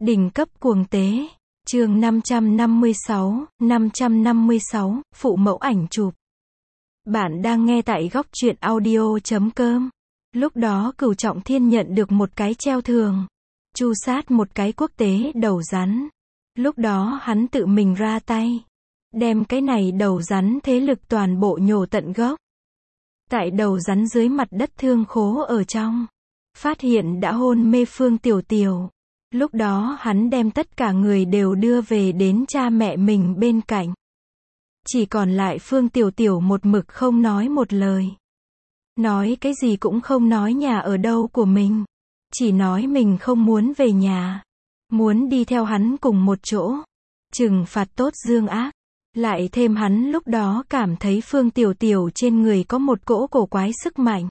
Đỉnh cấp cuồng tế. Chương 556, phụ mẫu ảnh chụp. Bạn đang nghe tại góc truyện audio.com. Lúc đó Cửu Trọng Thiên nhận được một cái treo thưởng, chu sát một cái quốc tế đầu rắn. Lúc đó hắn tự mình ra tay, đem cái này đầu rắn thế lực toàn bộ nhổ tận gốc. Tại đầu rắn dưới mặt đất thương khố ở trong, phát hiện đã hôn mê Phương Tiểu Tiểu. Lúc đó hắn đem tất cả người đều đưa về đến cha mẹ mình bên cạnh. Chỉ còn lại Phương Tiểu Tiểu một mực không nói một lời. Nói cái gì cũng không nói nhà ở đâu của mình. Chỉ nói mình không muốn về nhà. Muốn đi theo hắn cùng một chỗ. Trừng phạt tốt dương ác. Lại thêm hắn lúc đó cảm thấy Phương Tiểu Tiểu trên người có một cỗ cổ quái sức mạnh.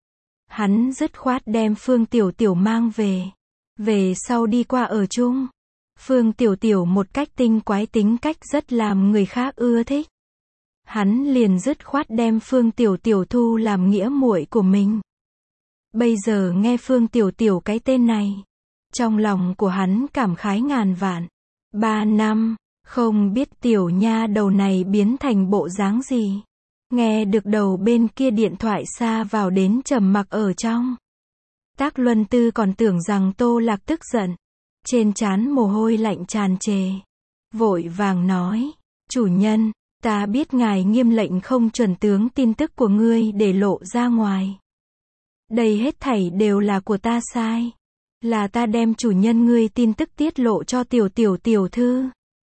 Hắn dứt khoát đem Phương Tiểu Tiểu mang về. Về sau đi qua ở chung. Phương Tiểu Tiểu một cách tinh quái tính cách rất làm người khác ưa thích. Hắn liền dứt khoát đem Phương Tiểu Tiểu thu làm nghĩa muội của mình. Bây giờ nghe Phương Tiểu Tiểu cái tên này, trong lòng của hắn cảm khái ngàn vạn. 3 năm, không biết tiểu nha đầu này biến thành bộ dáng gì. Nghe được đầu bên kia điện thoại xa vào đến trầm mặc ở trong. Tác Luân Tư còn tưởng rằng Tô Lạc tức giận. Trên trán mồ hôi lạnh tràn trề. Vội vàng nói, chủ nhân, ta biết ngài nghiêm lệnh không chuẩn tướng tin tức của ngươi để lộ ra ngoài. Đây hết thảy đều là của ta sai. Là ta đem chủ nhân ngươi tin tức tiết lộ cho tiểu thư.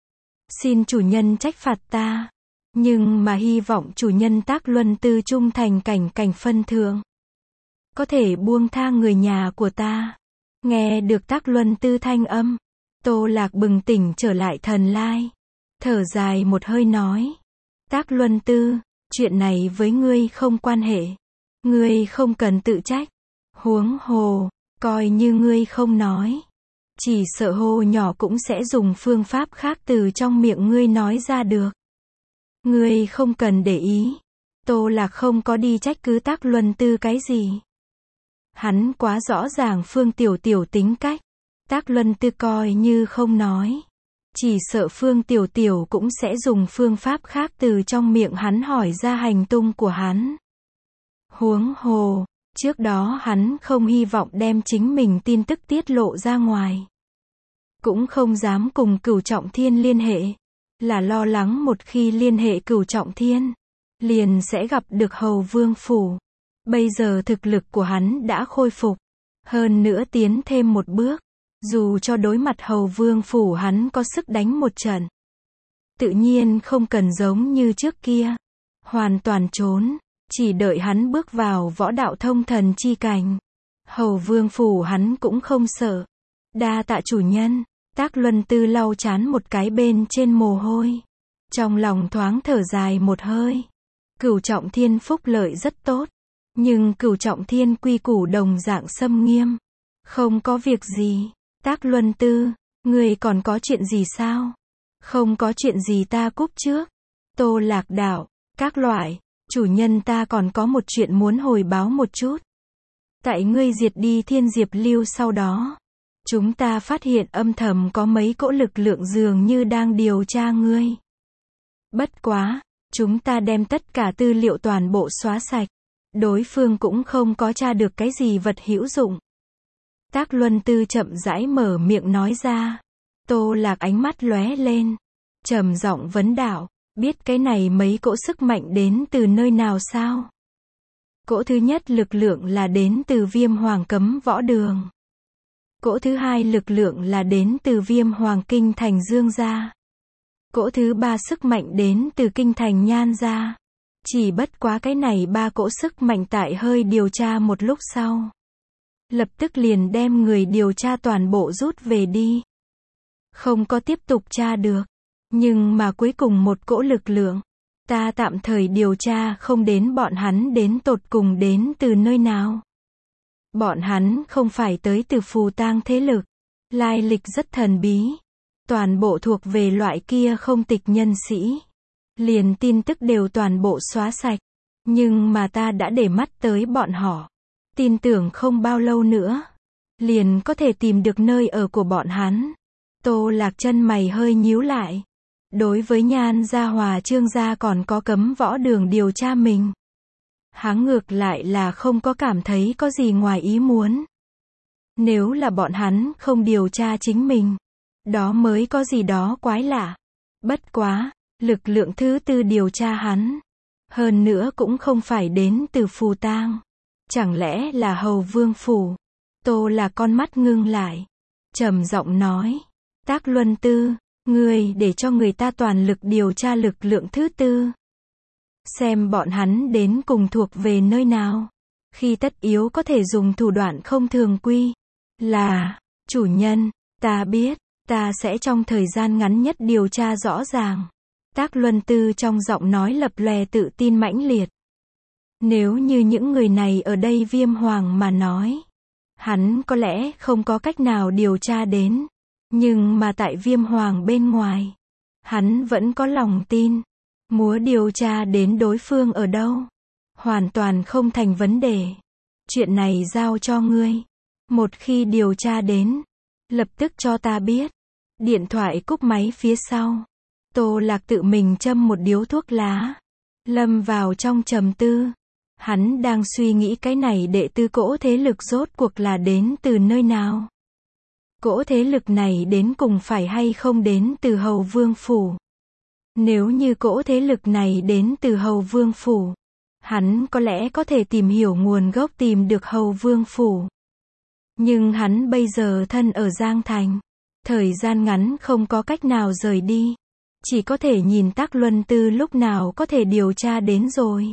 Xin chủ nhân trách phạt ta. Nhưng mà hy vọng chủ nhân Tác Luân Tư trung thành cảnh phân thượng. Có thể buông tha người nhà của ta. Nghe được Tác Luân Tư thanh âm, Tô Lạc bừng tỉnh trở lại thần lai. Thở dài một hơi nói, Tác Luân Tư, chuyện này với ngươi không quan hệ. Ngươi không cần tự trách. Huống hồ, coi như ngươi không nói. Chỉ sợ hồ nhỏ cũng sẽ dùng phương pháp khác từ trong miệng ngươi nói ra được. Ngươi không cần để ý. Tô Lạc không có đi trách cứ Tác Luân Tư cái gì. Hắn quá rõ ràng Phương Tiểu Tiểu tính cách. Tác Luân Tư coi như không nói. Chỉ sợ Phương Tiểu Tiểu cũng sẽ dùng phương pháp khác từ trong miệng hắn hỏi ra hành tung của hắn. Huống hồ, trước đó hắn không hy vọng đem chính mình tin tức tiết lộ ra ngoài. Cũng không dám cùng Cửu Trọng Thiên liên hệ. Là lo lắng một khi liên hệ Cửu Trọng Thiên, liền sẽ gặp được Hầu Vương Phủ. Bây giờ thực lực của hắn đã khôi phục. Hơn nữa tiến thêm một bước. Dù cho đối mặt Hầu Vương Phủ hắn có sức đánh một trận. Tự nhiên không cần giống như trước kia. Hoàn toàn trốn. Chỉ đợi hắn bước vào võ đạo thông thần chi cảnh. Hầu Vương Phủ hắn cũng không sợ. Đa tạ chủ nhân. Tác Luân Tư lau chán một cái bên trên mồ hôi. Trong lòng thoáng thở dài một hơi. Cửu Trọng Thiên phúc lợi rất tốt. Nhưng Cửu Trọng Thiên quy củ đồng dạng xâm nghiêm. Không có việc gì. Tác Luân Tư, người còn có chuyện gì sao? Không có chuyện gì ta cúp trước. Tô Lạc đạo, các loại, chủ nhân ta còn có một chuyện muốn hồi báo một chút. Tại ngươi diệt đi Thiên Diệp Lưu sau đó, chúng ta phát hiện âm thầm có mấy cỗ lực lượng dường như đang điều tra ngươi. Bất quá, chúng ta đem tất cả tư liệu toàn bộ xóa sạch. Đối phương cũng không có tra được cái gì vật hữu dụng. Tác Luân Tư chậm rãi mở miệng nói ra. Tô Lạc ánh mắt lóe lên. Trầm giọng vấn đạo, biết cái này mấy cỗ sức mạnh đến từ nơi nào sao? Cỗ thứ nhất lực lượng là đến từ Viêm Hoàng Cấm Võ Đường. Cỗ thứ hai lực lượng là đến từ Viêm Hoàng Kinh Thành Dương gia. Cỗ thứ ba sức mạnh đến từ Kinh Thành Nhan gia. Chỉ bất quá cái này ba cỗ sức mạnh tại hơi điều tra một lúc sau. Lập tức liền đem người điều tra toàn bộ rút về đi. Không có tiếp tục tra được. Nhưng mà cuối cùng một cỗ lực lượng. Ta tạm thời điều tra không đến bọn hắn đến tột cùng đến từ nơi nào. Bọn hắn không phải tới từ phù tang thế lực. Lai lịch rất thần bí. Toàn bộ thuộc về loại kia không tịch nhân sĩ. Liền tin tức đều toàn bộ xóa sạch. Nhưng mà ta đã để mắt tới bọn họ. Tin tưởng không bao lâu nữa, liền có thể tìm được nơi ở của bọn hắn. Tô Lạc chân mày hơi nhíu lại. Đối với Nhan gia Hòa Trương gia còn có cấm võ đường điều tra mình, hắn ngược lại là không có cảm thấy có gì ngoài ý muốn. Nếu là bọn hắn không điều tra chính mình, đó mới có gì đó quái lạ. Bất quá, lực lượng thứ tư điều tra hắn, hơn nữa cũng không phải đến từ Phù Tang. Chẳng lẽ là Hầu Vương phủ? Tô Lạc con mắt ngưng lại, trầm giọng nói, Tác Luân Tư, ngươi để cho người ta toàn lực điều tra lực lượng thứ tư, xem bọn hắn đến cùng thuộc về nơi nào, khi tất yếu có thể dùng thủ đoạn không thường quy. Là, chủ nhân, ta biết, ta sẽ trong thời gian ngắn nhất điều tra rõ ràng. Tác Luân Tư trong giọng nói lập lòe tự tin mãnh liệt. Nếu như những người này ở đây Viêm Hoàng mà nói, hắn có lẽ không có cách nào điều tra đến. Nhưng mà tại Viêm Hoàng bên ngoài, hắn vẫn có lòng tin. Muốn điều tra đến đối phương ở đâu, hoàn toàn không thành vấn đề. Chuyện này giao cho ngươi. Một khi điều tra đến, lập tức cho ta biết. Điện thoại cúp máy phía sau. Tô Lạc tự mình châm một điếu thuốc lá, lâm vào trong trầm tư. Hắn đang suy nghĩ cái này đệ tư cỗ thế lực rốt cuộc là đến từ nơi nào. Cỗ thế lực này đến cùng phải hay không đến từ Hầu Vương phủ. Nếu như cỗ thế lực này đến từ Hầu Vương phủ, hắn có lẽ có thể tìm hiểu nguồn gốc tìm được Hầu Vương phủ. Nhưng hắn bây giờ thân ở Giang Thành, thời gian ngắn không có cách nào rời đi. Chỉ có thể nhìn Tác Luân Tư lúc nào có thể điều tra đến rồi.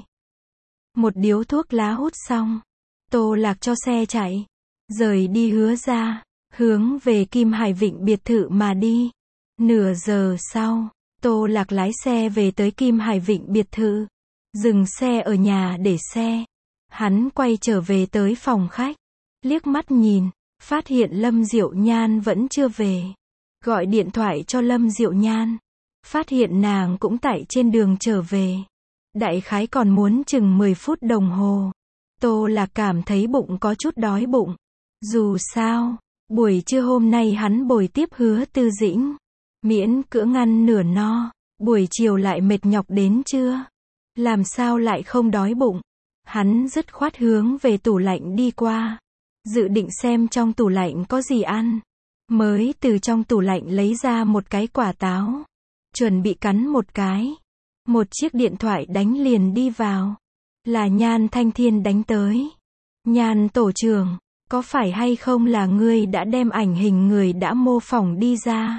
Một điếu thuốc lá hút xong, Tô Lạc cho xe chạy, rời đi Hứa gia, hướng về Kim Hải Vịnh biệt thự mà đi. Nửa giờ sau, Tô Lạc lái xe về tới Kim Hải Vịnh biệt thự, dừng xe ở nhà để xe. Hắn quay trở về tới phòng khách, liếc mắt nhìn, phát hiện Lâm Diệu Nhan vẫn chưa về. Gọi điện thoại cho Lâm Diệu Nhan, phát hiện nàng cũng tại trên đường trở về. Đại khái còn muốn chừng 10 phút đồng hồ. Tô Lạc cảm thấy bụng có chút đói bụng. Dù sao, buổi trưa hôm nay hắn bồi tiếp Hứa Tư Dĩnh, miễn cưỡng ăn nửa no, buổi chiều lại mệt nhọc đến trưa. Làm sao lại không đói bụng? Hắn dứt khoát hướng về tủ lạnh đi qua, dự định xem trong tủ lạnh có gì ăn. Mới từ trong tủ lạnh lấy ra một cái quả táo, chuẩn bị cắn một cái. Một chiếc điện thoại đánh liền đi vào. Là Nhan Thanh Thiên đánh tới. Nhan tổ trưởng, có phải hay không là ngươi đã đem ảnh hình người đã mô phỏng đi ra?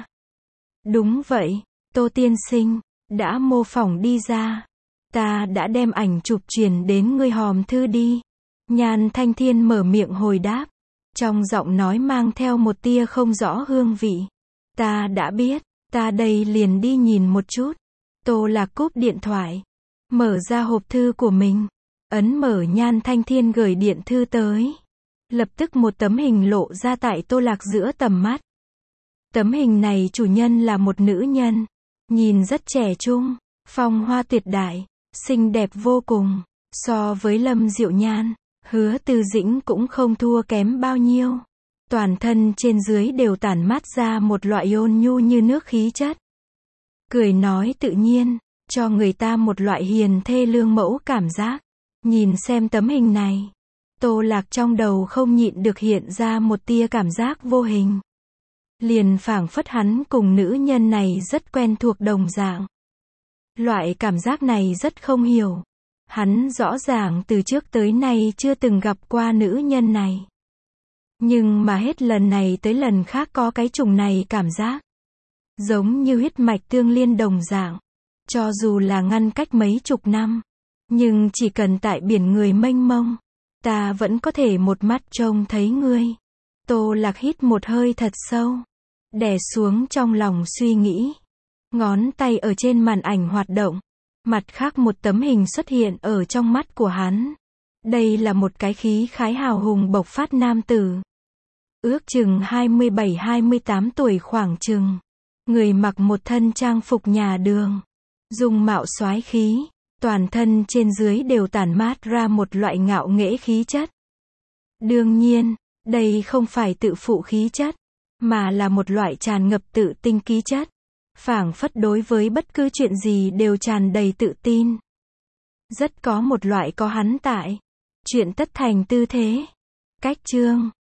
Đúng vậy, Tô tiên sinh, đã mô phỏng đi ra. Ta đã đem ảnh chụp truyền đến ngươi hòm thư đi. Nhan Thanh Thiên mở miệng hồi đáp, trong giọng nói mang theo một tia không rõ hương vị. Ta đã biết, ta đây liền đi nhìn một chút. Tô Lạc cúp điện thoại, mở ra hộp thư của mình, ấn mở Nhan Thanh Thiên gửi điện thư tới. Lập tức một tấm hình lộ ra tại Tô Lạc giữa tầm mắt. Tấm hình này chủ nhân là một nữ nhân, nhìn rất trẻ trung, phong hoa tuyệt đại, xinh đẹp vô cùng. So với Lâm Diệu Nhan, Hứa Tư Dĩnh cũng không thua kém bao nhiêu. Toàn thân trên dưới đều tản mát ra một loại ôn nhu như nước khí chất. Cười nói tự nhiên, cho người ta một loại hiền thê lương mẫu cảm giác. Nhìn xem tấm hình này, Tô Lạc trong đầu không nhịn được hiện ra một tia cảm giác vô hình. Liền phảng phất hắn cùng nữ nhân này rất quen thuộc đồng dạng. Loại cảm giác này rất không hiểu. Hắn rõ ràng từ trước tới nay chưa từng gặp qua nữ nhân này. Nhưng mà hết lần này tới lần khác có cái chủng này cảm giác. Giống như huyết mạch tương liên đồng dạng. Cho dù là ngăn cách mấy chục năm, nhưng chỉ cần tại biển người mênh mông, ta vẫn có thể một mắt trông thấy ngươi. Tô Lạc hít một hơi thật sâu, đè xuống trong lòng suy nghĩ. Ngón tay ở trên màn ảnh hoạt động. Mặt khác một tấm hình xuất hiện ở trong mắt của hắn. Đây là một cái khí khái hào hùng bộc phát nam tử. Ước chừng 27-28 tuổi khoảng chừng. Người mặc một thân trang phục nhà đường. Dung mạo soái khí. Toàn thân trên dưới đều tản mát ra một loại ngạo nghễ khí chất. Đương nhiên, đây không phải tự phụ khí chất. mà là một loại tràn ngập tự tin khí chất. Phảng phất đối với bất cứ chuyện gì đều tràn đầy tự tin. Rất có một loại có hắn tại. Chuyện tất thành tư thế. Cách chương